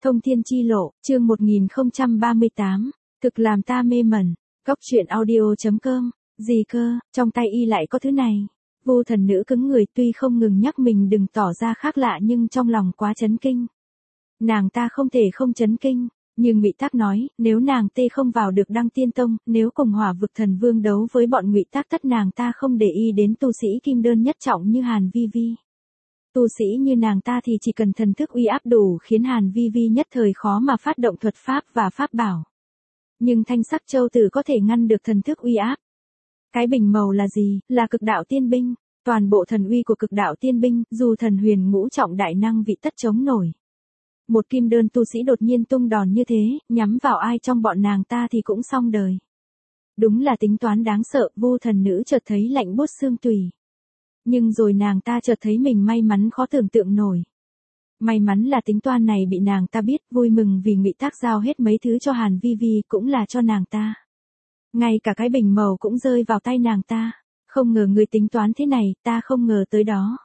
Thông thiên chi lộ, chương 1038, thực làm ta mê mẩn. Góc truyện audio.com, gì cơ, trong tay y lại có thứ này. Vu thần nữ cứng người, tuy không ngừng nhắc mình đừng tỏ ra khác lạ nhưng trong lòng quá chấn kinh. Nàng ta không thể không chấn kinh, nhưng Ngụy Tác nói, nếu nàng tê không vào được Đăng Tiên Tông, nếu cùng Hỏa Vực Thần Vương đấu với bọn Ngụy Tác tất nàng ta không để ý đến tu sĩ kim đơn nhất trọng như Hàn Vi Vi. Tu sĩ như nàng ta thì chỉ cần thần thức uy áp đủ khiến Hàn Vi Vi nhất thời khó mà phát động thuật pháp và pháp bảo. Nhưng Thanh Sắc Châu Tử có thể ngăn được thần thức uy áp. Cái bình màu là gì? Là cực đạo tiên binh. Toàn bộ thần uy của cực đạo tiên binh, dù thần huyền ngũ trọng đại năng vị tất chống nổi. Một kim đơn tu sĩ đột nhiên tung đòn như thế, nhắm vào ai trong bọn nàng ta thì cũng xong đời. Đúng là tính toán đáng sợ, Vu thần nữ chợt thấy lạnh buốt xương tủy. Nhưng rồi nàng ta chợt thấy mình may mắn khó tưởng tượng nổi. May mắn là tính toán này bị nàng ta biết, vui mừng vì Ngụy Tác giao hết mấy thứ cho Hàn Vi Vi cũng là cho nàng ta. Ngay cả cái bình màu cũng rơi vào tay nàng ta. Không ngờ người tính toán thế này, ta không ngờ tới đó.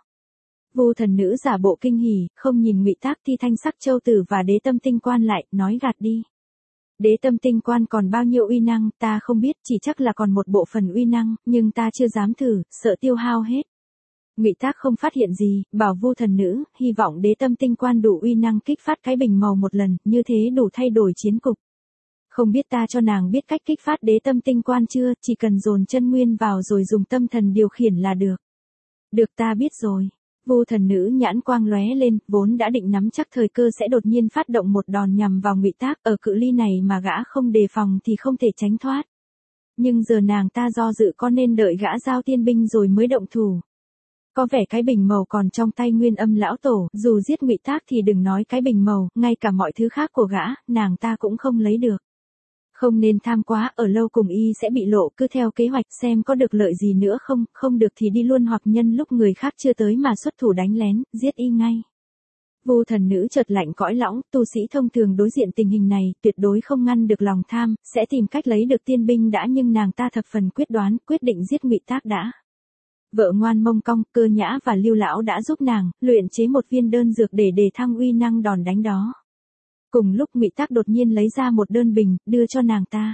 Vu thần nữ giả bộ kinh hỉ, không nhìn Ngụy Tác thi Thanh Sắc Châu Tử và Đế Tâm Tinh Quan lại, nói gạt đi. Đế Tâm Tinh Quan còn bao nhiêu uy năng, ta không biết, chỉ chắc là còn một bộ phần uy năng, nhưng ta chưa dám thử, sợ tiêu hao hết. Ngụy Tác không phát hiện gì, bảo Vu thần nữ, hy vọng Đế Tâm Tinh Quan đủ uy năng kích phát cái bình màu một lần, như thế đủ thay đổi chiến cục. Không biết ta cho nàng biết cách kích phát Đế Tâm Tinh Quan chưa, chỉ cần dồn chân nguyên vào rồi dùng tâm thần điều khiển là được. Được, ta biết rồi. Vu thần nữ nhãn quang lóe lên, vốn đã định nắm chắc thời cơ sẽ đột nhiên phát động một đòn nhằm vào Ngụy Tác, ở cự ly này mà gã không đề phòng thì không thể tránh thoát. Nhưng giờ nàng ta do dự có nên đợi gã giao tiên binh rồi mới động thủ. Có vẻ cái bình màu còn trong tay Nguyên Âm lão tổ, dù giết Ngụy Tác thì đừng nói cái bình màu, ngay cả mọi thứ khác của gã, nàng ta cũng không lấy được. Không nên tham quá, ở lâu cùng y sẽ bị lộ, cứ theo kế hoạch xem có được lợi gì nữa không, không được thì đi luôn hoặc nhân lúc người khác chưa tới mà xuất thủ đánh lén, giết y ngay. Vu thần nữ chợt lạnh cõi lõng, tu sĩ thông thường đối diện tình hình này, tuyệt đối không ngăn được lòng tham, sẽ tìm cách lấy được tiên binh đã, nhưng nàng ta thập phần quyết đoán, quyết định giết Ngụy Tác đã. Vợ ngoan Mông Cong, Cơ Nhã và Lưu lão đã giúp nàng luyện chế một viên đơn dược để đề thăng uy năng đòn đánh đó. Cùng lúc Ngụy Tác đột nhiên lấy ra một đơn bình, đưa cho nàng ta.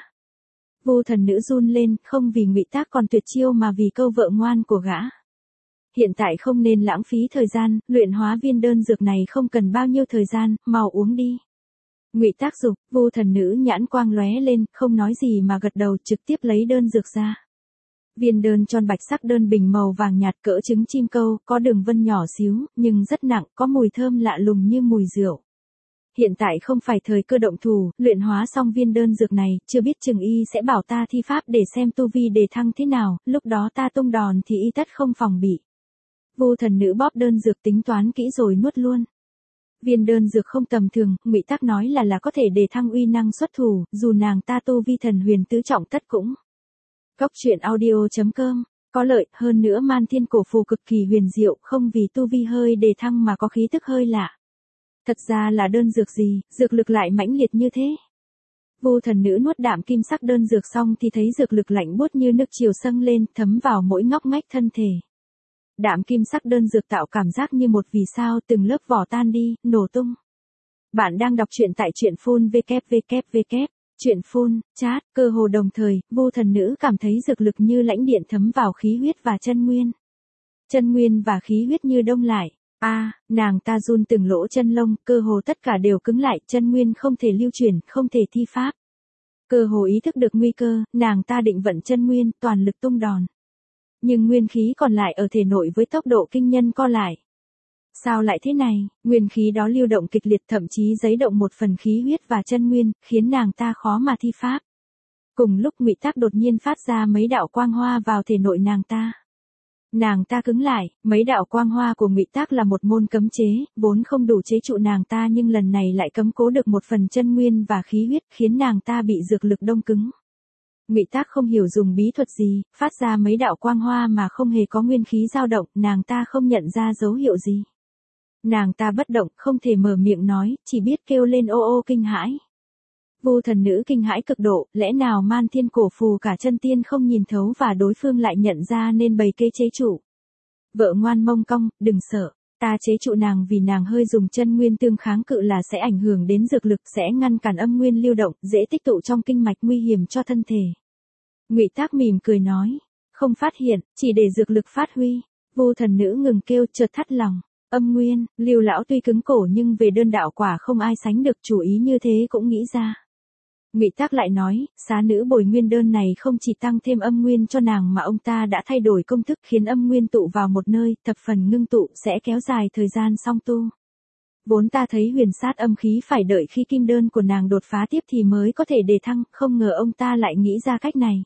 Vu thần nữ run lên, không vì Ngụy Tác còn tuyệt chiêu mà vì câu vợ ngoan của gã. Hiện tại không nên lãng phí thời gian, luyện hóa viên đơn dược này không cần bao nhiêu thời gian, mau uống đi. Ngụy Tác giục, Vu thần nữ nhãn quang lóe lên, không nói gì mà gật đầu, trực tiếp lấy đơn dược ra. Viên đơn tròn bạch sắc đơn bình màu vàng nhạt cỡ trứng chim câu, có đường vân nhỏ xíu, nhưng rất nặng, có mùi thơm lạ lùng như mùi rượu. Hiện tại không phải thời cơ động thủ, luyện hóa xong viên đơn dược này, chưa biết chừng y sẽ bảo ta thi pháp để xem tu vi đề thăng thế nào, lúc đó ta tung đòn thì y tất không phòng bị. Vu thần nữ bóp đơn dược tính toán kỹ rồi nuốt luôn. Viên đơn dược không tầm thường, Ngụy Tác nói là có thể đề thăng uy năng xuất thủ, dù nàng ta tu vi thần huyền tứ trọng tất cũng. Góc truyện audio.com, có lợi, hơn nữa Man Thiên cổ phù cực kỳ huyền diệu, không vì tu vi hơi đề thăng mà có khí tức hơi lạ. Thật ra là đơn dược gì, dược lực lại mãnh liệt như thế. Vu thần nữ nuốt đạm kim sắc đơn dược xong thì thấy dược lực lạnh buốt như nước triều dâng lên, thấm vào mỗi ngóc ngách thân thể. Đạm kim sắc đơn dược tạo cảm giác như một vì sao từng lớp vỏ tan đi, nổ tung. Bạn đang đọc truyện tại truyện phun www. Truyện phun, chat, cơ hồ đồng thời, Vu thần nữ cảm thấy dược lực như lãnh điện thấm vào khí huyết và chân nguyên. Chân nguyên và khí huyết như đông lại. Nàng ta run từng lỗ chân lông, cơ hồ tất cả đều cứng lại, chân nguyên không thể lưu chuyển, không thể thi pháp. Cơ hồ ý thức được nguy cơ, nàng ta định vận chân nguyên, toàn lực tung đòn. Nhưng nguyên khí còn lại ở thể nội với tốc độ kinh nhân co lại. Sao lại thế này, nguyên khí đó lưu động kịch liệt, thậm chí giấy động một phần khí huyết và chân nguyên, khiến nàng ta khó mà thi pháp. Cùng lúc Ngụy Tác đột nhiên phát ra mấy đạo quang hoa vào thể nội nàng ta. Nàng ta cứng lại, mấy đạo quang hoa của Ngụy Tác là một môn cấm chế, vốn không đủ chế trụ nàng ta nhưng lần này lại cấm cố được một phần chân nguyên và khí huyết, khiến nàng ta bị dược lực đông cứng. Ngụy Tác không hiểu dùng bí thuật gì, phát ra mấy đạo quang hoa mà không hề có nguyên khí dao động, nàng ta không nhận ra dấu hiệu gì. Nàng ta bất động, không thể mở miệng nói, chỉ biết kêu lên ô ô kinh hãi. Vu thần nữ kinh hãi cực độ, lẽ nào Man Thiên cổ phù cả chân tiên không nhìn thấu và đối phương lại nhận ra nên bày kế chế trụ. Vợ ngoan Mông Cong, đừng sợ, Ta chế trụ nàng vì nàng hơi dùng chân nguyên tương kháng cự là sẽ ảnh hưởng đến dược lực, sẽ ngăn cản âm nguyên lưu động, dễ tích tụ trong kinh mạch nguy hiểm cho thân thể. Ngụy Tác mỉm cười nói, không phát hiện, chỉ để dược lực phát huy. Vu thần nữ ngừng kêu, chợt thắt lòng. Âm nguyên, Lưu lão tuy cứng cổ nhưng về đơn đạo quả không ai sánh được, chủ ý như thế cũng nghĩ ra. Ngụy Tác lại nói, xá nữ bồi nguyên đơn này không chỉ tăng thêm âm nguyên cho nàng mà ông ta đã thay đổi công thức khiến âm nguyên tụ vào một nơi, thập phần ngưng tụ sẽ kéo dài thời gian song tu. Vốn ta thấy huyền sát âm khí phải đợi khi kim đơn của nàng đột phá tiếp thì mới có thể đề thăng, không ngờ ông ta lại nghĩ ra cách này.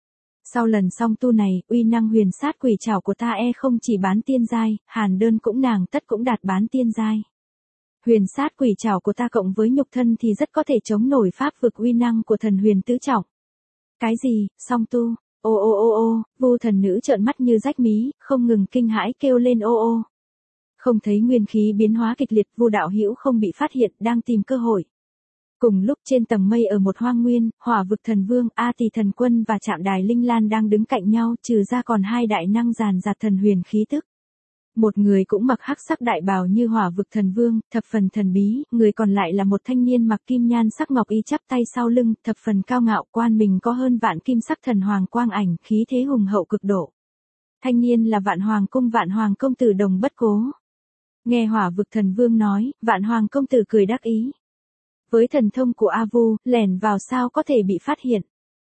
Sau lần song tu này, uy năng huyền sát quỷ trảo của ta không chỉ bán tiên giai, hàn đơn cũng nàng tất cũng đạt bán tiên giai. Huyền sát quỷ trảo của ta cộng với nhục thân thì rất có thể chống nổi pháp vực uy năng của thần huyền tứ trọng. Cái gì, song tu, ô, Vu thần nữ trợn mắt như rách mí, không ngừng kinh hãi kêu lên ô. Không thấy nguyên khí biến hóa kịch liệt, Vu đạo hữu không bị phát hiện, đang tìm cơ hội. Cùng lúc trên tầng mây ở một hoang nguyên, Hỏa vực thần vương, A Tỳ thần quân và Trạm đài Linh Lan đang đứng cạnh nhau, trừ ra còn hai đại năng dàn dạt thần huyền khí tức. Một người cũng mặc hắc sắc đại bào như Hỏa vực thần vương, thập phần thần bí, người còn lại là một thanh niên mặc kim nhan sắc ngọc y chắp tay sau lưng, thập phần cao ngạo, quan mình có hơn vạn kim sắc thần hoàng quang ảnh, khí thế hùng hậu cực độ. Thanh niên là Vạn Hoàng công tử Đồng Bất Cố. Nghe Hỏa vực thần vương nói, Vạn Hoàng công tử cười đắc ý. Với thần thông của A Vu, lẻn vào sao có thể bị phát hiện.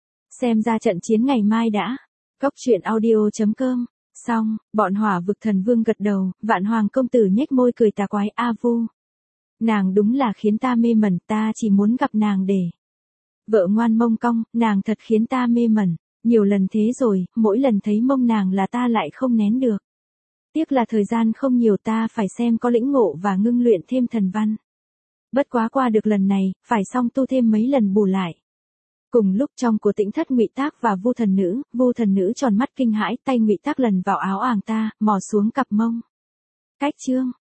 Xem ra trận chiến ngày mai đã. Cốc truyện audio.com. Xong, bọn Hỏa vực thần vương gật đầu, Vạn Hoàng công tử nhếch môi cười tà quái. A Vu, nàng đúng là khiến ta mê mẩn, ta chỉ muốn gặp nàng để. Vợ ngoan mông cong, nàng thật khiến ta mê mẩn. Nhiều lần thế rồi, mỗi lần thấy mông nàng là ta lại không nén được. Tiếc là thời gian không nhiều, ta phải xem có lĩnh ngộ và ngưng luyện thêm thần văn. Bất quá qua được lần này, phải song tu thêm mấy lần bù lại. Cùng lúc trong của Tĩnh thất, Ngụy Tác và Vu thần nữ tròn mắt kinh hãi, tay Ngụy Tác lần vào áo àng ta, mò xuống cặp mông. Cách chương